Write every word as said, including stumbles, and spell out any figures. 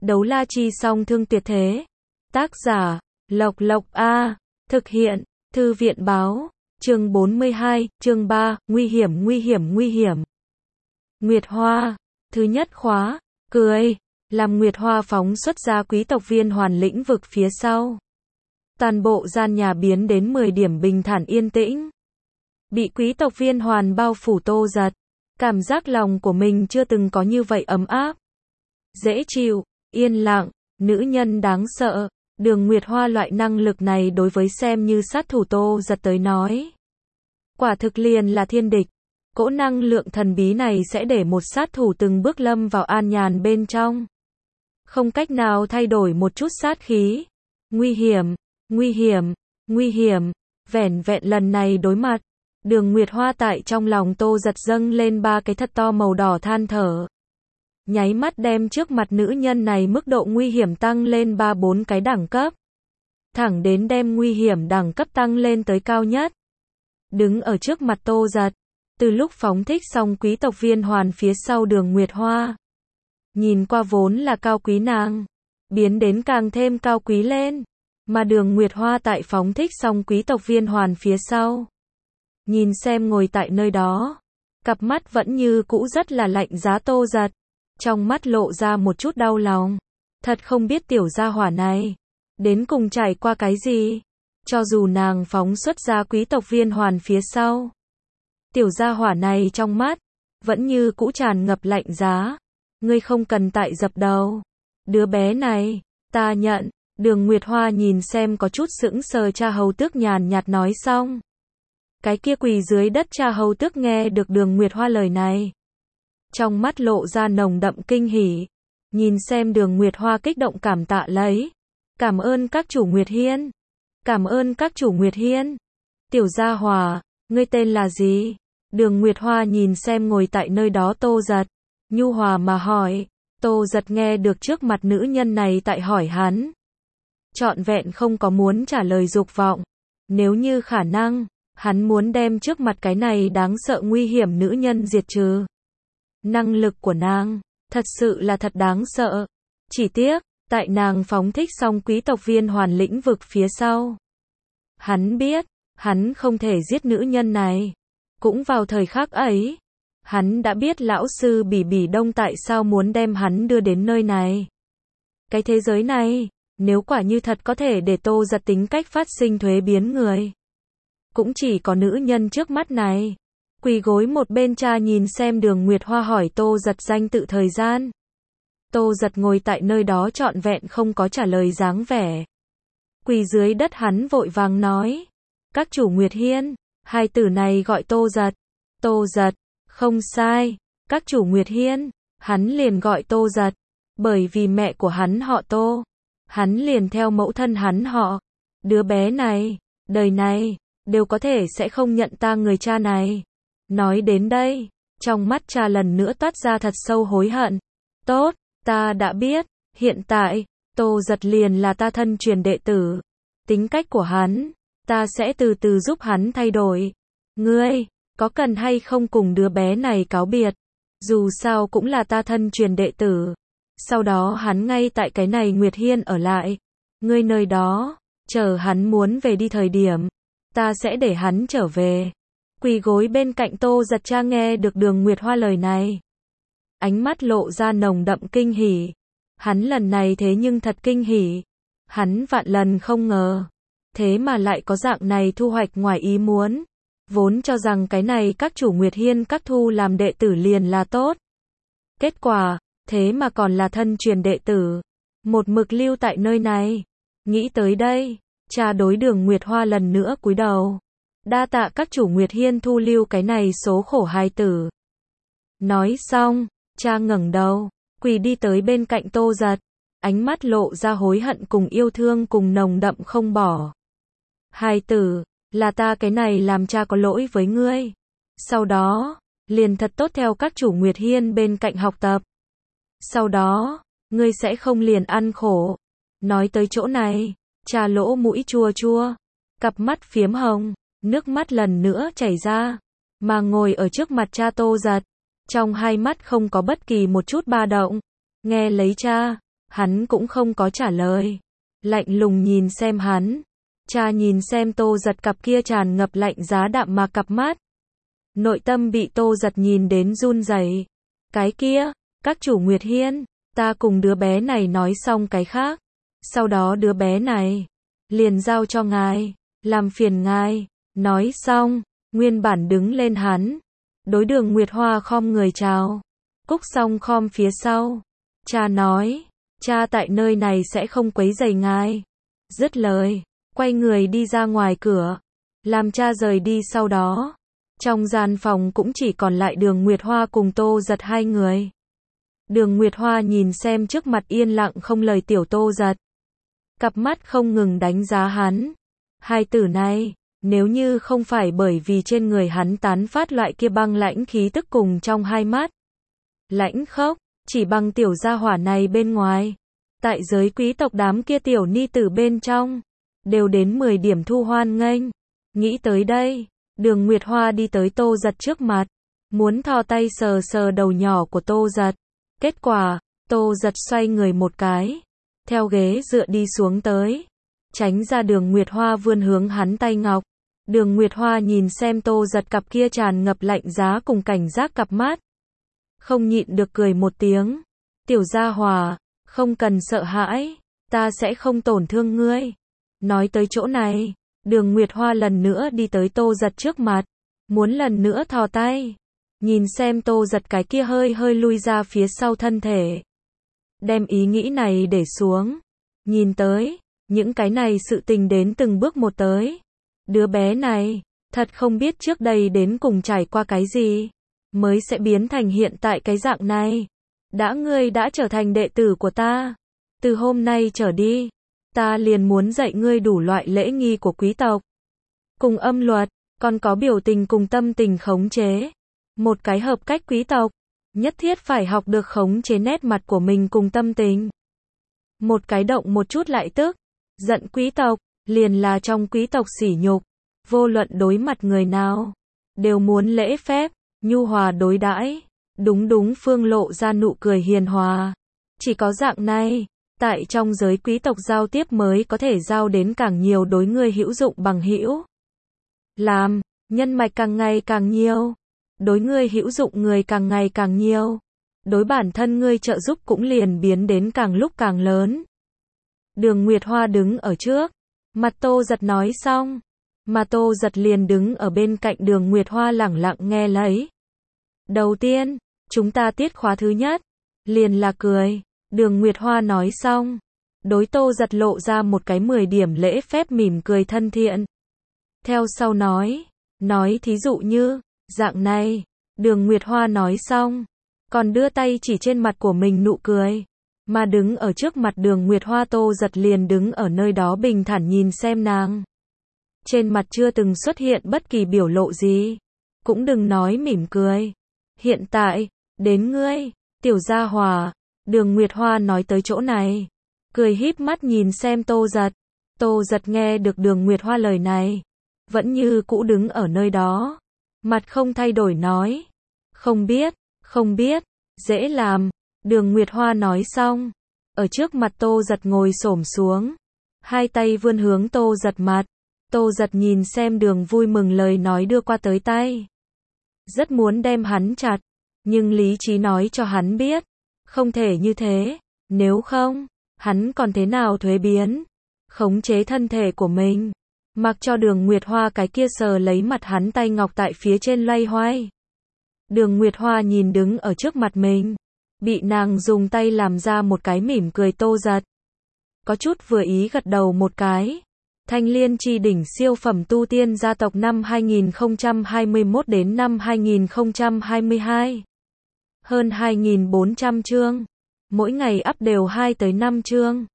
Đấu la chi song thương tuyệt thế. Tác giả, Lộc Lộc A. Thực hiện, Thư viện báo. Chương bốn mươi hai, chương ba, nguy hiểm nguy hiểm nguy hiểm. Nguyệt Hoa. Thứ nhất khóa, cười. Làm Nguyệt Hoa phóng xuất ra quý tộc viên hoàn lĩnh vực phía sau. Toàn bộ gian nhà biến đến mười điểm bình thản yên tĩnh. Bị quý tộc viên hoàn bao phủ Tô Giật. Cảm giác lòng của mình chưa từng có như vậy ấm áp. Dễ chịu, yên lặng, nữ nhân đáng sợ. Đường Nguyệt Hoa loại năng lực này đối với xem như sát thủ Tô Giật tới nói. Quả thực liền là thiên địch. Cỗ năng lượng thần bí này sẽ để một sát thủ từng bước lâm vào an nhàn bên trong. Không cách nào thay đổi một chút sát khí. Nguy hiểm, nguy hiểm, nguy hiểm. Vẻn vẹn lần này đối mặt. Đường Nguyệt Hoa tại trong lòng Tô Giật dâng lên ba cái thật to màu đỏ than thở. Nháy mắt đem trước mặt nữ nhân này mức độ nguy hiểm tăng lên ba bốn cái đẳng cấp. Thẳng đến đem nguy hiểm đẳng cấp tăng lên tới cao nhất. Đứng ở trước mặt Tô Giật. Từ lúc phóng thích xong quý tộc viên hoàn phía sau đường Nguyệt Hoa. Nhìn qua vốn là cao quý nàng. Biến đến càng thêm cao quý lên. Mà đường Nguyệt Hoa tại phóng thích xong quý tộc viên hoàn phía sau. Nhìn xem ngồi tại nơi đó. Cặp mắt vẫn như cũ rất là lạnh giá Tô Giật. Trong mắt lộ ra một chút đau lòng. Thật không biết tiểu gia hỏa này. Đến cùng trải qua cái gì. Cho dù nàng phóng xuất ra quý tộc viên hoàn phía sau. Tiểu gia hỏa này trong mắt. Vẫn như cũ tràn ngập lạnh giá. Ngươi không cần tại dập đầu. Đứa bé này. Ta nhận. Đường Nguyệt Hoa nhìn xem có chút sững sờ cha hầu tước nhàn nhạt nói xong. Cái kia quỳ dưới đất cha hầu tước nghe được đường Nguyệt Hoa lời này. Trong mắt lộ ra nồng đậm kinh hỉ. Nhìn xem đường Nguyệt Hoa kích động cảm tạ lấy. Cảm ơn các chủ Nguyệt Hiên. Cảm ơn các chủ Nguyệt Hiên. Tiểu gia hòa, ngươi tên là gì? Đường Nguyệt Hoa nhìn xem ngồi tại nơi đó Tô Giật. Nhu hòa mà hỏi. Tô Giật nghe được trước mặt nữ nhân này tại hỏi hắn. Trọn vẹn không có muốn trả lời dục vọng. Nếu như khả năng, hắn muốn đem trước mặt cái này đáng sợ nguy hiểm nữ nhân diệt trừ. Năng lực của nàng, thật sự là thật đáng sợ. Chỉ tiếc, tại nàng phóng thích xong quý tộc viên hoàn lĩnh vực phía sau. Hắn biết, hắn không thể giết nữ nhân này. Cũng vào thời khắc ấy, hắn đã biết lão sư Bỉ Bỉ Đông tại sao muốn đem hắn đưa đến nơi này. Cái thế giới này, nếu quả như thật có thể để Tô Giật tính cách phát sinh thuế biến người. Cũng chỉ có nữ nhân trước mắt này. Quỳ gối một bên cha nhìn xem đường Nguyệt Hoa hỏi Tô Giật danh tự thời gian. Tô Giật ngồi tại nơi đó trọn vẹn không có trả lời dáng vẻ. Quỳ dưới đất hắn vội vàng nói. Các chủ Nguyệt Hiên, hai từ này gọi Tô Giật. Tô Giật, không sai. Các chủ Nguyệt Hiên, hắn liền gọi Tô Giật. Bởi vì mẹ của hắn họ Tô. Hắn liền theo mẫu thân hắn họ. Đứa bé này, đời này, đều có thể sẽ không nhận ta người cha này. Nói đến đây, trong mắt cha lần nữa toát ra thật sâu hối hận. Tốt, ta đã biết, hiện tại, Tô Giật liền là ta thân truyền đệ tử. Tính cách của hắn, ta sẽ từ từ giúp hắn thay đổi. Ngươi, có cần hay không cùng đứa bé này cáo biệt? Dù sao cũng là ta thân truyền đệ tử. Sau đó hắn ngay tại cái này Nguyệt Hiên ở lại. Ngươi nơi đó, chờ hắn muốn về đi thời điểm. Ta sẽ để hắn trở về. Quỳ gối bên cạnh Tô Giật cha nghe được đường Nguyệt Hoa lời này. Ánh mắt lộ ra nồng đậm kinh hỉ. Hắn lần này thế nhưng thật kinh hỉ. Hắn vạn lần không ngờ. Thế mà lại có dạng này thu hoạch ngoài ý muốn. Vốn cho rằng cái này các chủ Nguyệt Hiên các thu làm đệ tử liền là tốt. Kết quả, thế mà còn là thân truyền đệ tử. Một mực lưu tại nơi này. Nghĩ tới đây, cha đối đường Nguyệt Hoa lần nữa cúi đầu. Đa tạ các chủ Nguyệt Hiên thu lưu cái này số khổ hài tử. Nói xong, cha ngẩng đầu, quỳ đi tới bên cạnh Tô Giật. Ánh mắt lộ ra hối hận cùng yêu thương cùng nồng đậm không bỏ. Hài tử, là ta cái này làm cha có lỗi với ngươi. Sau đó, liền thật tốt theo các chủ Nguyệt Hiên bên cạnh học tập. Sau đó, ngươi sẽ không liền ăn khổ. Nói tới chỗ này, cha lỗ mũi chua chua. Cặp mắt phiếm hồng. Nước mắt lần nữa chảy ra, mà ngồi ở trước mặt cha Tô Giật, trong hai mắt không có bất kỳ một chút ba động, nghe lấy cha, Hắn cũng không có trả lời. Lạnh lùng nhìn xem hắn. Cha nhìn xem Tô Giật cặp kia tràn ngập lạnh giá đạm mà cặp mắt. Nội tâm bị Tô Giật nhìn đến run rẩy. Cái kia, các chủ Nguyệt Hiên, ta cùng đứa bé này nói xong cái khác. Sau đó đứa bé này, liền giao cho ngài, làm phiền ngài. Nói xong, nguyên bản đứng lên hắn. Đối Đường Nguyệt Hoa khom người chào. Cúc xong khom phía sau. Cha nói, cha tại nơi này sẽ không quấy rầy ngài. Dứt lời, quay người đi ra ngoài cửa. Làm cha rời đi sau đó. Trong gian phòng cũng chỉ còn lại Đường Nguyệt Hoa cùng Tô Giật hai người. Đường Nguyệt Hoa nhìn xem trước mặt yên lặng không lời tiểu Tô Giật. Cặp mắt không ngừng đánh giá hắn. Hai tử này, nếu như không phải bởi vì trên người hắn tán phát loại kia băng lãnh khí tức cùng trong hai mắt. Lãnh khốc, chỉ bằng tiểu gia hỏa này bên ngoài. Tại giới quý tộc đám kia tiểu ni tử bên trong. Đều đến mười điểm thu hoan nghênh. Nghĩ tới đây, Đường Nguyệt Hoa đi tới Tô Giật trước mặt. Muốn thò tay sờ sờ đầu nhỏ của Tô Giật. Kết quả, Tô Giật xoay người một cái. Theo ghế dựa đi xuống tới. Tránh ra Đường Nguyệt Hoa vươn hướng hắn tay ngọc. Đường Nguyệt Hoa nhìn xem Tô Giật cặp kia tràn ngập lạnh giá cùng cảnh giác cặp mắt. Không nhịn được cười một tiếng. Tiểu gia hỏa, không cần sợ hãi. Ta sẽ không tổn thương ngươi. Nói tới chỗ này, Đường Nguyệt Hoa lần nữa đi tới Tô Giật trước mặt. Muốn lần nữa thò tay. Nhìn xem Tô Giật cái kia hơi hơi lui ra phía sau thân thể. Đem ý nghĩ này để xuống. Nhìn tới, những cái này sự tình đến từng bước một tới. Đứa bé này, thật không biết trước đây đến cùng trải qua cái gì. Mới sẽ biến thành hiện tại cái dạng này. Đã ngươi đã trở thành đệ tử của ta. Từ hôm nay trở đi. Ta liền muốn dạy ngươi đủ loại lễ nghi của quý tộc. Cùng âm luật, còn có biểu tình cùng tâm tình khống chế. Một cái hợp cách quý tộc. Nhất thiết phải học được khống chế nét mặt của mình cùng tâm tình. Một cái động một chút lại tức. Giận quý tộc, liền là trong quý tộc sỉ nhục. Vô luận đối mặt người nào. Đều muốn lễ phép, nhu hòa đối đãi. Đúng đúng phương lộ ra nụ cười hiền hòa. Chỉ có dạng này. Tại trong giới quý tộc giao tiếp mới có thể giao đến càng nhiều đối ngươi hữu dụng bằng hữu. Làm, nhân mạch càng ngày càng nhiều. Đối ngươi hữu dụng người càng ngày càng nhiều. Đối bản thân ngươi trợ giúp cũng liền biến đến càng lúc càng lớn. Đường Nguyệt Hoa đứng ở trước. Mặt Tô Giật nói xong. Mà Tô Giật liền đứng ở bên cạnh Đường Nguyệt Hoa lẳng lặng nghe lấy. Đầu tiên, chúng ta tiết khóa thứ nhất. Liền là cười. Đường Nguyệt Hoa nói xong. Đối Tô Giật lộ ra một cái mười điểm lễ phép mỉm cười thân thiện. Theo sau nói. Nói thí dụ như, dạng này. Đường Nguyệt Hoa nói xong. Còn đưa tay chỉ trên mặt của mình nụ cười. Mà đứng ở trước mặt Đường Nguyệt Hoa Tô Giật liền đứng ở nơi đó bình thản nhìn xem nàng. Trên mặt chưa từng xuất hiện bất kỳ biểu lộ gì. Cũng đừng nói mỉm cười. Hiện tại, đến ngươi, tiểu gia hỏa. Đường Nguyệt Hoa nói tới chỗ này. Cười híp mắt nhìn xem Tô Giật. Tô Giật nghe được Đường Nguyệt Hoa lời này. Vẫn như cũ đứng ở nơi đó. Mặt không thay đổi nói. Không biết, không biết, dễ làm. Đường Nguyệt Hoa nói xong. Ở trước mặt Tô Giật ngồi xổm xuống. Hai tay vươn hướng Tô Giật mặt. Tô Giật nhìn xem Đường vui mừng lời nói đưa qua tới tay. Rất muốn đem hắn chặt. Nhưng lý trí nói cho hắn biết. Không thể như thế. Nếu không, hắn còn thế nào thuế biến. Khống chế thân thể của mình. Mặc cho Đường Nguyệt Hoa cái kia sờ lấy mặt hắn tay ngọc tại phía trên loay hoay. Đường Nguyệt Hoa nhìn đứng ở trước mặt mình. Bị nàng dùng tay làm ra một cái mỉm cười Tô Giật. Có chút vừa ý gật đầu một cái. Thanh Liên Chi đỉnh siêu phẩm tu tiên gia tộc năm hai nghìn không trăm hai mươi mốt đến năm hai nghìn không trăm hai mươi hai. Hơn hai nghìn bốn trăm chương. Mỗi ngày up đều hai tới năm chương.